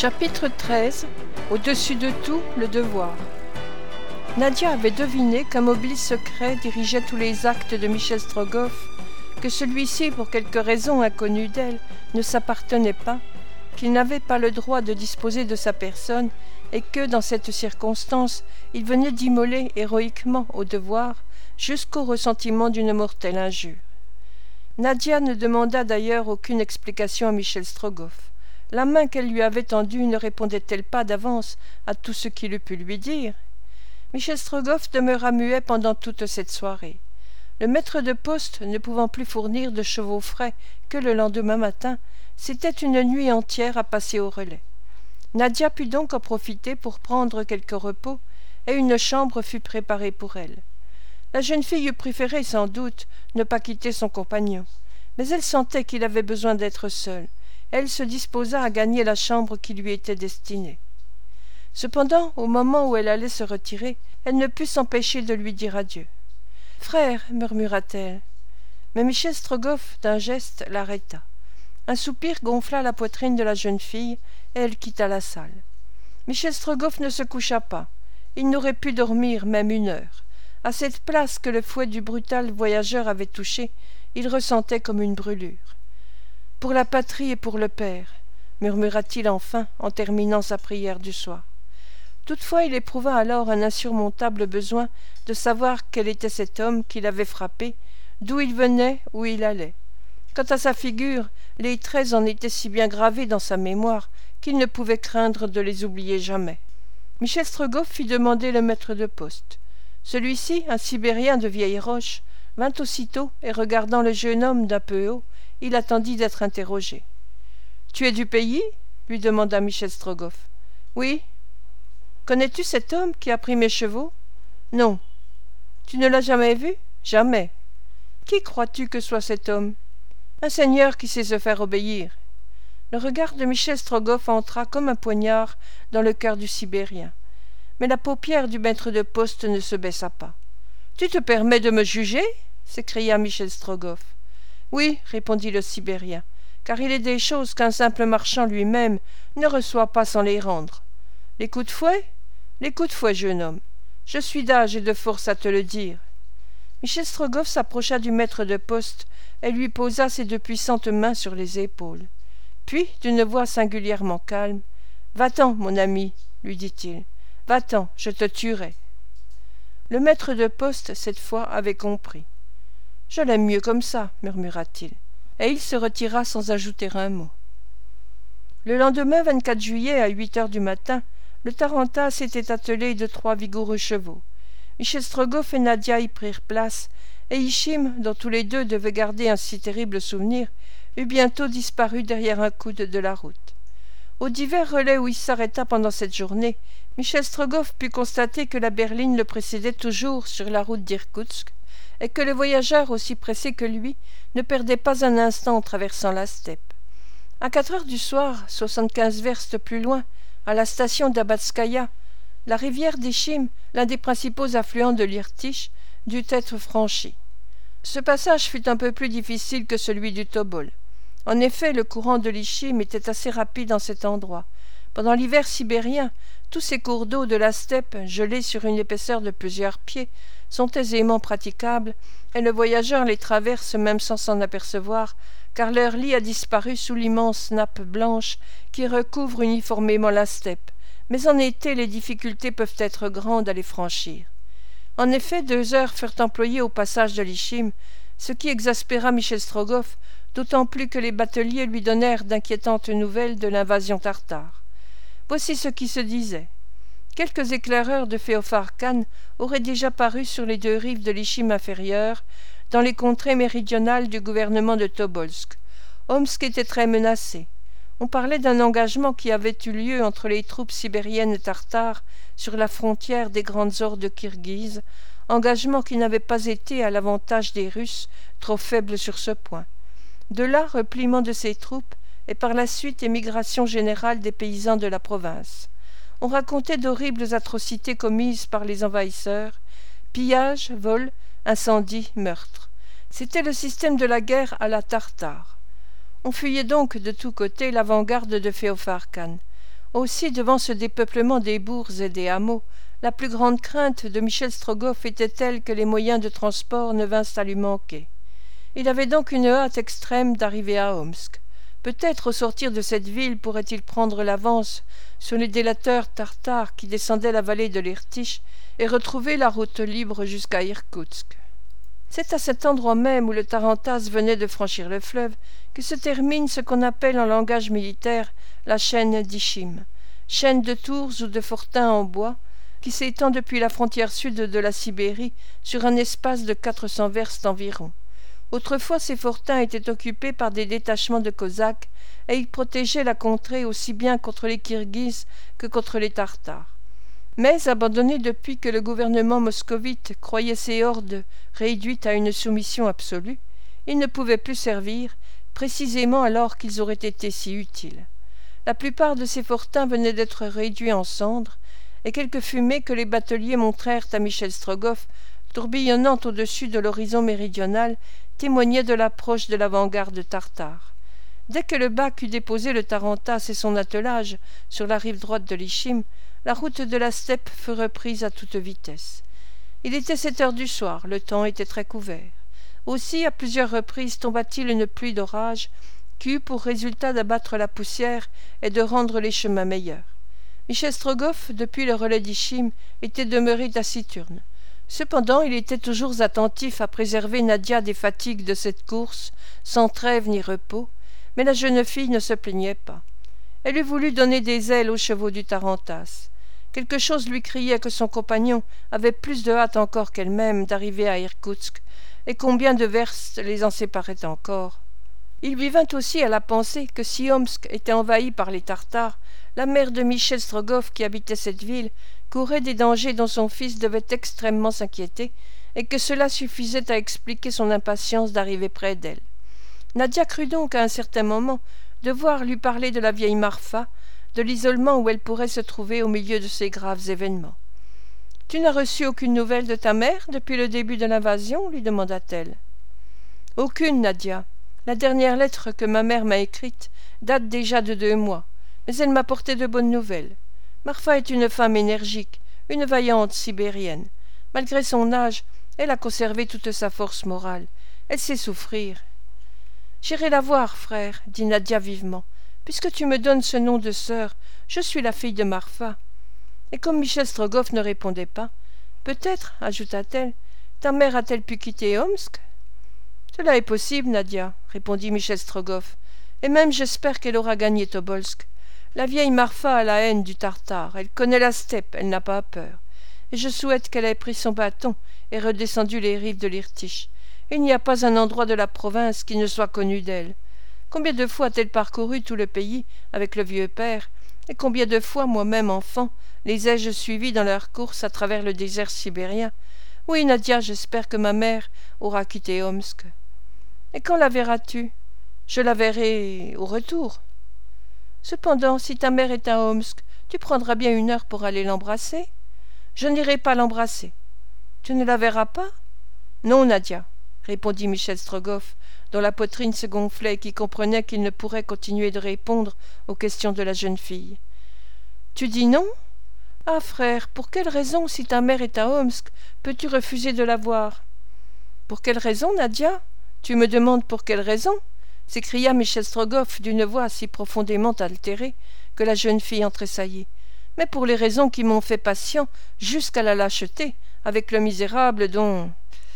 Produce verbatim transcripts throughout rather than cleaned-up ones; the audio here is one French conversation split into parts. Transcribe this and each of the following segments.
Chapitre treize. Au-dessus de tout, le devoir. Nadia avait deviné qu'un mobile secret dirigeait tous les actes de Michel Strogoff, que celui-ci, pour quelque raison inconnue d'elle, ne s'appartenait pas, qu'il n'avait pas le droit de disposer de sa personne, et que, dans cette circonstance, il venait d'immoler héroïquement au devoir, jusqu'au ressentiment d'une mortelle injure. Nadia ne demanda d'ailleurs aucune explication à Michel Strogoff. La main qu'elle lui avait tendue ne répondait-elle pas d'avance à tout ce qu'il eût pu lui dire? Michel Strogoff demeura muet pendant toute cette soirée. Le maître de poste, ne pouvant plus fournir de chevaux frais que le lendemain matin, c'était une nuit entière à passer au relais. Nadia put donc en profiter pour prendre quelque repos, et une chambre fut préparée pour elle. La jeune fille eût préféré, sans doute, ne pas quitter son compagnon, mais elle sentait qu'il avait besoin d'être seule. Elle se disposa à gagner la chambre qui lui était destinée. Cependant, au moment où elle allait se retirer, elle ne put s'empêcher de lui dire adieu. « Frère » murmura-t-elle. Mais Michel Strogoff, d'un geste, l'arrêta. Un soupir gonfla la poitrine de la jeune fille, et elle quitta la salle. Michel Strogoff ne se coucha pas. Il n'aurait pu dormir même une heure. À cette place que le fouet du brutal voyageur avait touchée, il ressentait comme une brûlure. « Pour la patrie et pour le père » murmura-t-il enfin en terminant sa prière du soir. Toutefois il éprouva alors un insurmontable besoin de savoir quel était cet homme qui l'avait frappé, d'où il venait, où il allait. Quant à sa figure, les traits en étaient si bien gravés dans sa mémoire qu'il ne pouvait craindre de les oublier jamais. Michel Strogoff fit demander le maître de poste. Celui-ci, un Sibérien de vieille roche, vint aussitôt et regardant le jeune homme d'un peu haut, il attendit d'être interrogé. « Tu es du pays ?» lui demanda Michel Strogoff. « Oui. »« Connais-tu cet homme qui a pris mes chevaux ?»« Non. »« Tu ne l'as jamais vu ?»« Jamais. »« Qui crois-tu que soit cet homme ?»« Un seigneur qui sait se faire obéir. » Le regard de Michel Strogoff entra comme un poignard dans le cœur du Sibérien. Mais la paupière du maître de poste ne se baissa pas. « Tu te permets de me juger ?» s'écria Michel Strogoff. « Oui, » répondit le Sibérien, car il est des choses qu'un simple marchand lui-même ne reçoit pas sans les rendre. Les coups de fouet ? Les coups de fouet, jeune homme. Je suis d'âge et de force à te le dire. Michel Strogoff s'approcha du maître de poste et lui posa ses deux puissantes mains sur les épaules. Puis, d'une voix singulièrement calme, « Va-t'en, mon ami, lui dit-il. Va-t'en, je te tuerai. » Le maître de poste, cette fois, avait compris. « Je l'aime mieux comme ça, » murmura-t-il, et il se retira sans ajouter un mot. Le lendemain vingt-quatre juillet, à huit heures du matin, le tarantas s'était attelé de trois vigoureux chevaux. Michel Strogoff et Nadia y prirent place, et Hichim, dont tous les deux devaient garder un si terrible souvenir, eut bientôt disparu derrière un coude de la route. Aux divers relais où il s'arrêta pendant cette journée, Michel Strogoff put constater que la berline le précédait toujours sur la route d'Irkoutsk, et que le voyageur, aussi pressé que lui, ne perdait pas un instant en traversant la steppe. À quatre heures du soir, soixante-quinze verstes plus loin, à la station d'Abatskaya, la rivière d'Ichim, l'un des principaux affluents de l'Irtych, dut être franchie. Ce passage fut un peu plus difficile que celui du Tobol. En effet, le courant de l'Ichim était assez rapide en cet endroit. Pendant l'hiver sibérien, tous ces cours d'eau de la steppe, gelés sur une épaisseur de plusieurs pieds, sont aisément praticables, et le voyageur les traverse même sans s'en apercevoir, car leur lit a disparu sous l'immense nappe blanche qui recouvre uniformément la steppe, mais en été les difficultés peuvent être grandes à les franchir. En effet, deux heures furent employées au passage de l'Ichim, ce qui exaspéra Michel Strogoff, d'autant plus que les bateliers lui donnèrent d'inquiétantes nouvelles de l'invasion tartare. Voici ce qui se disait. Quelques éclaireurs de Féofar Khan auraient déjà paru sur les deux rives de l'Ichim inférieur, dans les contrées méridionales du gouvernement de Tobolsk. Omsk était très menacé. On parlait d'un engagement qui avait eu lieu entre les troupes sibériennes tartares sur la frontière des grandes hordes kirghizes, engagement qui n'avait pas été à l'avantage des Russes, trop faibles sur ce point. De là, repliement de ces troupes, et par la suite émigration générale des paysans de la province. On racontait d'horribles atrocités commises par les envahisseurs, pillages, vols, incendies, meurtres. C'était le système de la guerre à la tartare. On fuyait donc de tous côtés l'avant-garde de Féofar Khan. Aussi, devant ce dépeuplement des bourgs et des hameaux, la plus grande crainte de Michel Strogoff était telle que les moyens de transport ne vinssent à lui manquer. Il avait donc une hâte extrême d'arriver à Omsk. Peut-être au sortir de cette ville pourrait-il prendre l'avance sur les délateurs tartares qui descendaient la vallée de l'Irtych et retrouver la route libre jusqu'à Irkoutsk. C'est à cet endroit même où le tarantas venait de franchir le fleuve que se termine ce qu'on appelle en langage militaire la chaîne d'Ichim, chaîne de tours ou de fortins en bois qui s'étend depuis la frontière sud de la Sibérie sur un espace de quatre cents verstes environ. Autrefois, ces fortins étaient occupés par des détachements de Cosaques et ils protégeaient la contrée aussi bien contre les Kirghizes que contre les Tartares. Mais, abandonnés depuis que le gouvernement moscovite croyait ces hordes réduites à une soumission absolue, ils ne pouvaient plus servir, précisément alors qu'ils auraient été si utiles. La plupart de ces fortins venaient d'être réduits en cendres, et quelques fumées que les bateliers montrèrent à Michel Strogoff, tourbillonnant au-dessus de l'horizon méridional, témoignaient de l'approche de l'avant-garde tartare. Dès que le bac eut déposé le tarantas et son attelage sur la rive droite de l'Ichim, la route de la steppe fut reprise à toute vitesse. Il était sept heures du soir, le temps était très couvert. Aussi, à plusieurs reprises tomba-t-il une pluie d'orage qui eut pour résultat d'abattre la poussière et de rendre les chemins meilleurs. Michel Strogoff, depuis le relais d'Ichim, était demeuré taciturne. Cependant, il était toujours attentif à préserver Nadia des fatigues de cette course, sans trêve ni repos, mais la jeune fille ne se plaignait pas. Elle eût voulu donner des ailes aux chevaux du tarantas. Quelque chose lui criait que son compagnon avait plus de hâte encore qu'elle-même d'arriver à Irkoutsk, et combien de verstes les en séparaient encore. Il lui vint aussi à la pensée que si Omsk était envahi par les Tartares, la mère de Michel Strogoff, qui habitait cette ville, courait des dangers dont son fils devait extrêmement s'inquiéter, et que cela suffisait à expliquer son impatience d'arriver près d'elle. Nadia crut donc à un certain moment devoir lui parler de la vieille Marfa, de l'isolement où elle pourrait se trouver au milieu de ces graves événements. « Tu n'as reçu aucune nouvelle de ta mère depuis le début de l'invasion ?» lui demanda-t-elle. « Aucune, Nadia. La dernière lettre que ma mère m'a écrite date déjà de deux mois, mais elle m'apportait de bonnes nouvelles. Marfa est une femme énergique, une vaillante sibérienne. Malgré son âge, elle a conservé toute sa force morale. Elle sait souffrir. »« J'irai la voir, frère, » dit Nadia vivement. « Puisque tu me donnes ce nom de sœur, je suis la fille de Marfa. » Et comme Michel Strogoff ne répondait pas, « Peut-être, ajouta-t-elle, ta mère a-t-elle pu quitter Omsk ?»« Cela est possible, Nadia, » répondit Michel Strogoff, « et même j'espère qu'elle aura gagné Tobolsk. La vieille Marfa a la haine du Tartare, elle connaît la steppe, elle n'a pas peur. Et je souhaite qu'elle ait pris son bâton et redescendu les rives de l'Irtych. Il n'y a pas un endroit de la province qui ne soit connu d'elle. Combien de fois a-t-elle parcouru tout le pays avec le vieux père, et combien de fois, moi-même enfant, les ai-je suivis dans leur course à travers le désert sibérien. Oui, Nadia, j'espère que ma mère aura quitté Omsk. Et quand la verras-tu ? Je la verrai au retour. Cependant, si ta mère est à Omsk, tu prendras bien une heure pour aller l'embrasser ? Je n'irai pas l'embrasser. Tu ne la verras pas ? Non, Nadia, répondit Michel Strogoff, dont la poitrine se gonflait et qui comprenait qu'il ne pourrait continuer de répondre aux questions de la jeune fille. Tu dis non ? Ah, frère, pour quelle raison, si ta mère est à Omsk, peux-tu refuser de la voir ? Pour quelle raison, Nadia ? Tu me demandes pour quelle raison ? S'écria Michel Strogoff d'une voix si profondément altérée que la jeune fille en tressaillit. Mais pour les raisons qui m'ont fait patient jusqu'à la lâcheté, avec le misérable dont...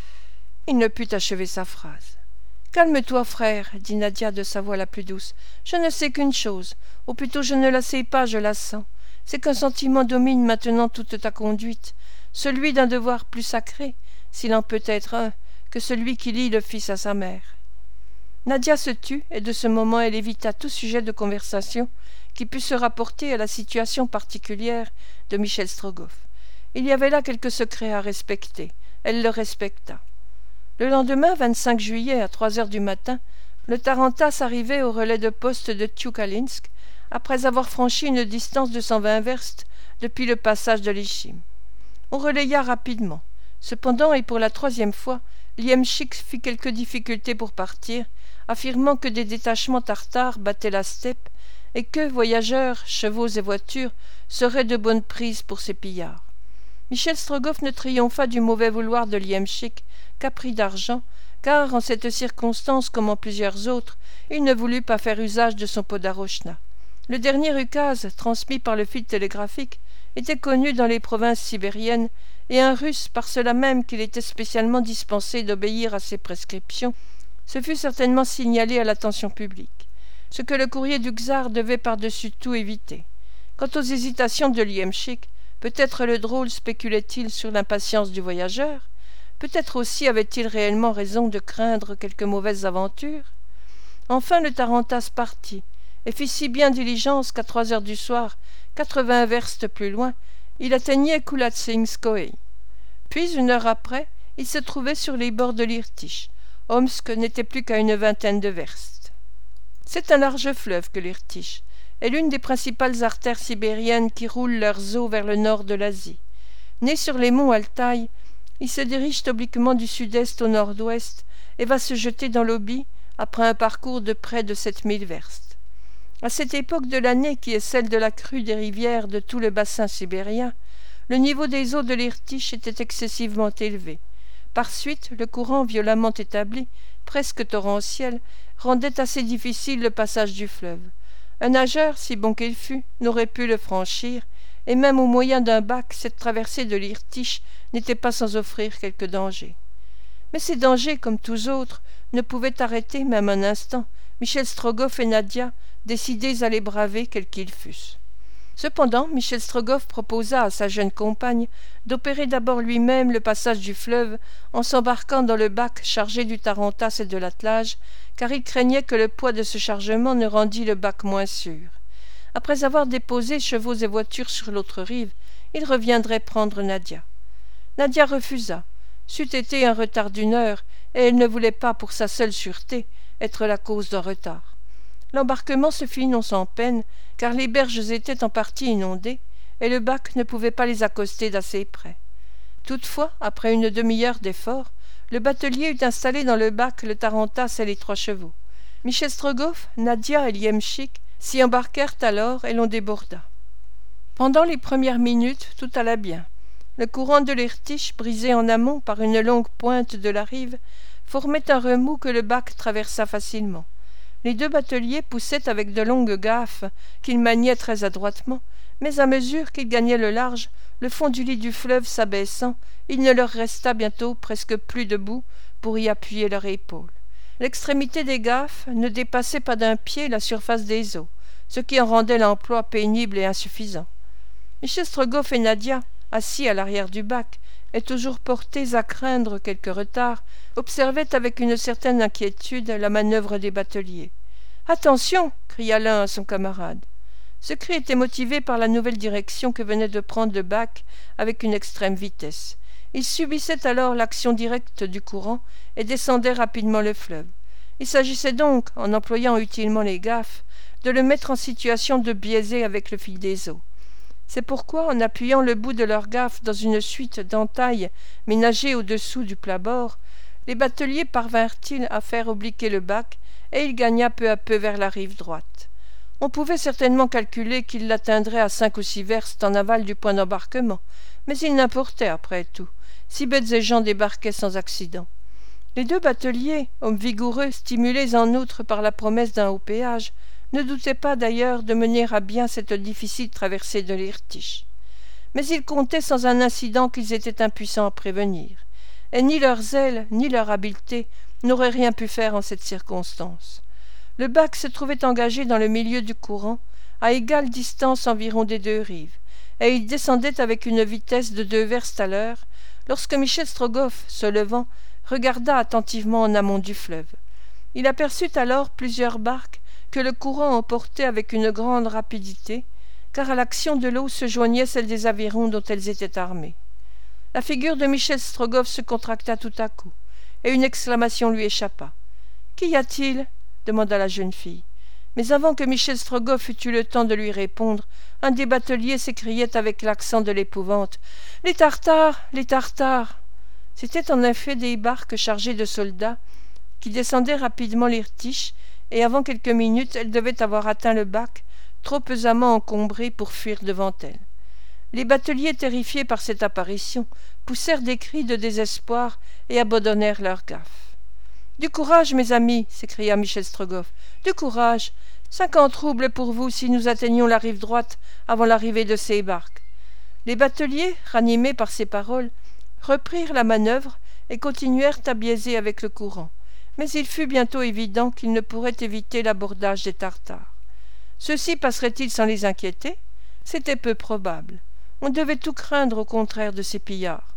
Il ne put achever sa phrase. « Calme-toi, frère, » dit Nadia de sa voix la plus douce. « Je ne sais qu'une chose, ou plutôt je ne la sais pas, je la sens. C'est qu'un sentiment domine maintenant toute ta conduite, celui d'un devoir plus sacré, s'il en peut être un, que celui qui lie le fils à sa mère. » Nadia se tut, et de ce moment elle évita tout sujet de conversation qui pût se rapporter à la situation particulière de Michel Strogoff. Il y avait là quelque secret à respecter. Elle le respecta. Le lendemain, vingt-cinq juillet, à trois heures du matin, le tarantas arrivait au relais de poste de Tchoukhalinsk, après avoir franchi une distance de cent vingt verstes depuis le passage de l'Ichim. On relaya rapidement. Cependant, et pour la troisième fois, Liemchik fit quelques difficultés pour partir, affirmant que des détachements tartares battaient la steppe et que, voyageurs, chevaux et voitures, seraient de bonnes prises pour ces pillards. Michel Strogoff ne triompha du mauvais vouloir de Liemschik qu'à prix d'argent, car, en cette circonstance comme en plusieurs autres, il ne voulut pas faire usage de son podarochna. Le dernier ukaz, transmis par le fil télégraphique, était connu dans les provinces sibériennes, et un Russe, par cela même qu'il était spécialement dispensé d'obéir à ses prescriptions, se fut certainement signalé à l'attention publique, ce que le courrier du czar devait par-dessus tout éviter. Quant aux hésitations de Liemschik, peut-être le drôle spéculait-il sur l'impatience du voyageur, peut-être aussi avait-il réellement raison de craindre quelque mauvaise aventure. Enfin le tarantas partit, et fit si bien diligence qu'à trois heures du soir, quatre-vingts verstes plus loin, il atteignait Koulatsinskoï. Puis, une heure après, il se trouvait sur les bords de l'Irtych. Omsk n'était plus qu'à une vingtaine de verstes. C'est un large fleuve que l'Irtych, et l'une des principales artères sibériennes qui roulent leurs eaux vers le nord de l'Asie. Né sur les monts Altaï, il se dirige obliquement du sud-est au nord-ouest et va se jeter dans l'Oby après un parcours de près de sept mille verstes. À cette époque de l'année qui est celle de la crue des rivières de tout le bassin sibérien, le niveau des eaux de l'Irtych était excessivement élevé. Par suite, le courant violemment établi, presque torrentiel, rendait assez difficile le passage du fleuve. Un nageur, si bon qu'il fût, n'aurait pu le franchir, et même au moyen d'un bac, cette traversée de l'Irtych n'était pas sans offrir quelque danger. Mais ces dangers, comme tous autres, ne pouvaient arrêter même un instant Michel Strogoff et Nadia, décidés à les braver quels qu'ils fussent. Cependant, Michel Strogoff proposa à sa jeune compagne d'opérer d'abord lui-même le passage du fleuve en s'embarquant dans le bac chargé du tarantas et de l'attelage, car il craignait que le poids de ce chargement ne rendît le bac moins sûr. Après avoir déposé chevaux et voitures sur l'autre rive, il reviendrait prendre Nadia. Nadia refusa. C'eût été un retard d'une heure, et elle ne voulait pas, pour sa seule sûreté, être la cause d'un retard. L'embarquement se fit non sans peine, car les berges étaient en partie inondées, et le bac ne pouvait pas les accoster d'assez près. Toutefois, après une demi-heure d'effort, le batelier eut installé dans le bac le tarantas et les trois chevaux. Michel Strogoff, Nadia et Liemschik s'y embarquèrent alors et l'on déborda. Pendant les premières minutes, tout alla bien. Le courant de l'Irtych, brisé en amont par une longue pointe de la rive, formait un remous que le bac traversa facilement. Les deux bateliers poussaient avec de longues gaffes qu'ils maniaient très adroitement, mais à mesure qu'ils gagnaient le large, le fond du lit du fleuve s'abaissant, il ne leur resta bientôt presque plus debout pour y appuyer leurs épaules. L'extrémité des gaffes ne dépassait pas d'un pied la surface des eaux, ce qui en rendait l'emploi pénible et insuffisant. Michel Strogoff et Nadia, assis à l'arrière du bac, et toujours portés à craindre quelque retard, observaient avec une certaine inquiétude la manœuvre des bateliers. « Attention !» cria l'un à son camarade. Ce cri était motivé par la nouvelle direction que venait de prendre le bac avec une extrême vitesse. Il subissait alors l'action directe du courant et descendait rapidement le fleuve. Il s'agissait donc, en employant utilement les gaffes, de le mettre en situation de biaiser avec le fil des eaux. C'est pourquoi, en appuyant le bout de leur gaffe dans une suite d'entailles ménagées au-dessous du plat-bord, les bateliers parvinrent-ils à faire obliquer le bac, et il gagna peu à peu vers la rive droite. On pouvait certainement calculer qu'il l'atteindrait à cinq ou six verstes en aval du point d'embarquement, mais il n'importait après tout, si bêtes et gens débarquaient sans accident. Les deux bateliers, hommes vigoureux, stimulés en outre par la promesse d'un haut péage, ne doutaient pas d'ailleurs de mener à bien cette difficile traversée de l'Irtych. Mais ils comptaient sans un incident qu'ils étaient impuissants à prévenir, et ni leur zèle ni leur habileté n'auraient rien pu faire en cette circonstance. Le bac se trouvait engagé dans le milieu du courant, à égale distance environ des deux rives, et il descendait avec une vitesse de deux verstes à l'heure, lorsque Michel Strogoff, se levant, regarda attentivement en amont du fleuve. Il aperçut alors plusieurs barques que le courant emportait avec une grande rapidité, car à l'action de l'eau se joignait celle des avirons dont elles étaient armées. La figure de Michel Strogoff se contracta tout à coup, et une exclamation lui échappa. « Qu'y a-t-il » demanda la jeune fille. Mais avant que Michel Strogoff eût eu le temps de lui répondre, un des bateliers s'écriait avec l'accent de l'épouvante. « Les Tartares, les Tartares !» C'étaient en effet des barques chargées de soldats qui descendaient rapidement l'Irtych, et avant quelques minutes elles devaient avoir atteint le bac trop pesamment encombrée pour fuir devant elle. Les bateliers, terrifiés par cette apparition, poussèrent des cris de désespoir et abandonnèrent leur gaffe. « Du courage, mes amis !» s'écria Michel Strogoff. « Du courage ! Cinquante roubles pour vous si nous atteignions la rive droite avant l'arrivée de ces barques. » Les bateliers, ranimés par ces paroles, reprirent la manœuvre et continuèrent à biaiser avec le courant. Mais il fut bientôt évident qu'ils ne pourraient éviter l'abordage des Tartares. Ceux-ci passeraient-ils sans les inquiéter? C'était peu probable. On devait tout craindre au contraire de ces pillards.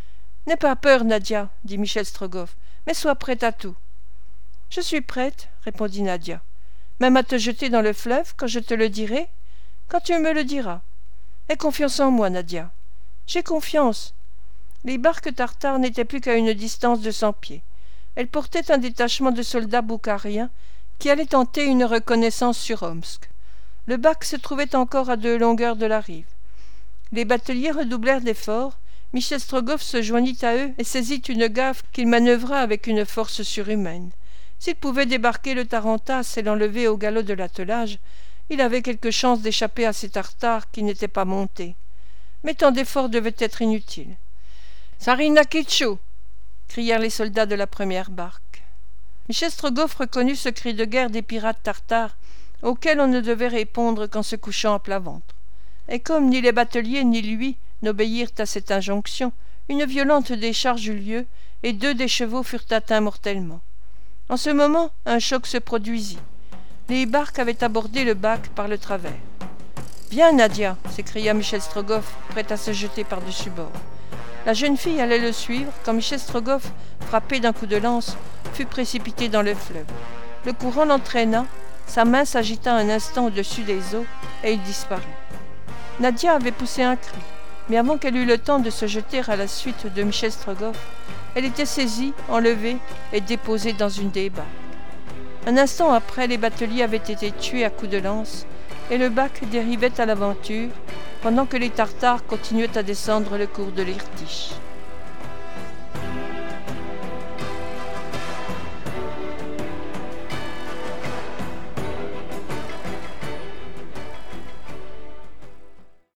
« N'aie pas peur, Nadia, dit Michel Strogoff, mais sois prête à tout. »« Je suis prête, répondit Nadia. Même à te jeter dans le fleuve quand je te le dirai, quand tu me le diras. Aie confiance en moi, Nadia. J'ai confiance. » Les barques tartares n'étaient plus qu'à une distance de cent pieds. Elles portaient un détachement de soldats boukhariens qui allaient tenter une reconnaissance sur Omsk. Le bac se trouvait encore à deux longueurs de la rive. Les bateliers redoublèrent d'efforts. Michel Strogoff se joignit à eux et saisit une gaffe qu'il manœuvra avec une force surhumaine. S'il pouvait débarquer le tarantasse et l'enlever au galop de l'attelage, il avait quelque chance d'échapper à ces Tartares qui n'étaient pas montés. Mais tant d'efforts devaient être inutiles. « Sarina Kitchou !» crièrent les soldats de la première barque. Michel Strogoff reconnut ce cri de guerre des pirates tartares auquel on ne devait répondre qu'en se couchant à plat ventre. Et comme ni les bateliers ni lui n'obéirent à cette injonction, une violente décharge eut lieu et deux des chevaux furent atteints mortellement. En ce moment, un choc se produisit. Les barques avaient abordé le bac par le travers. « Viens, Nadia !» s'écria Michel Strogoff, prêt à se jeter par-dessus bord. La jeune fille allait le suivre quand Michel Strogoff, frappé d'un coup de lance, fut précipité dans le fleuve. Le courant l'entraîna, sa main s'agita un instant au-dessus des eaux et il disparut. Nadia avait poussé un cri, mais avant qu'elle eût le temps de se jeter à la suite de Michel Strogoff, elle était saisie, enlevée et déposée dans une des barques. Un instant après, les bateliers avaient été tués à coups de lance et le bac dérivait à l'aventure pendant que les Tartares continuaient à descendre le cours de l'Irtiche.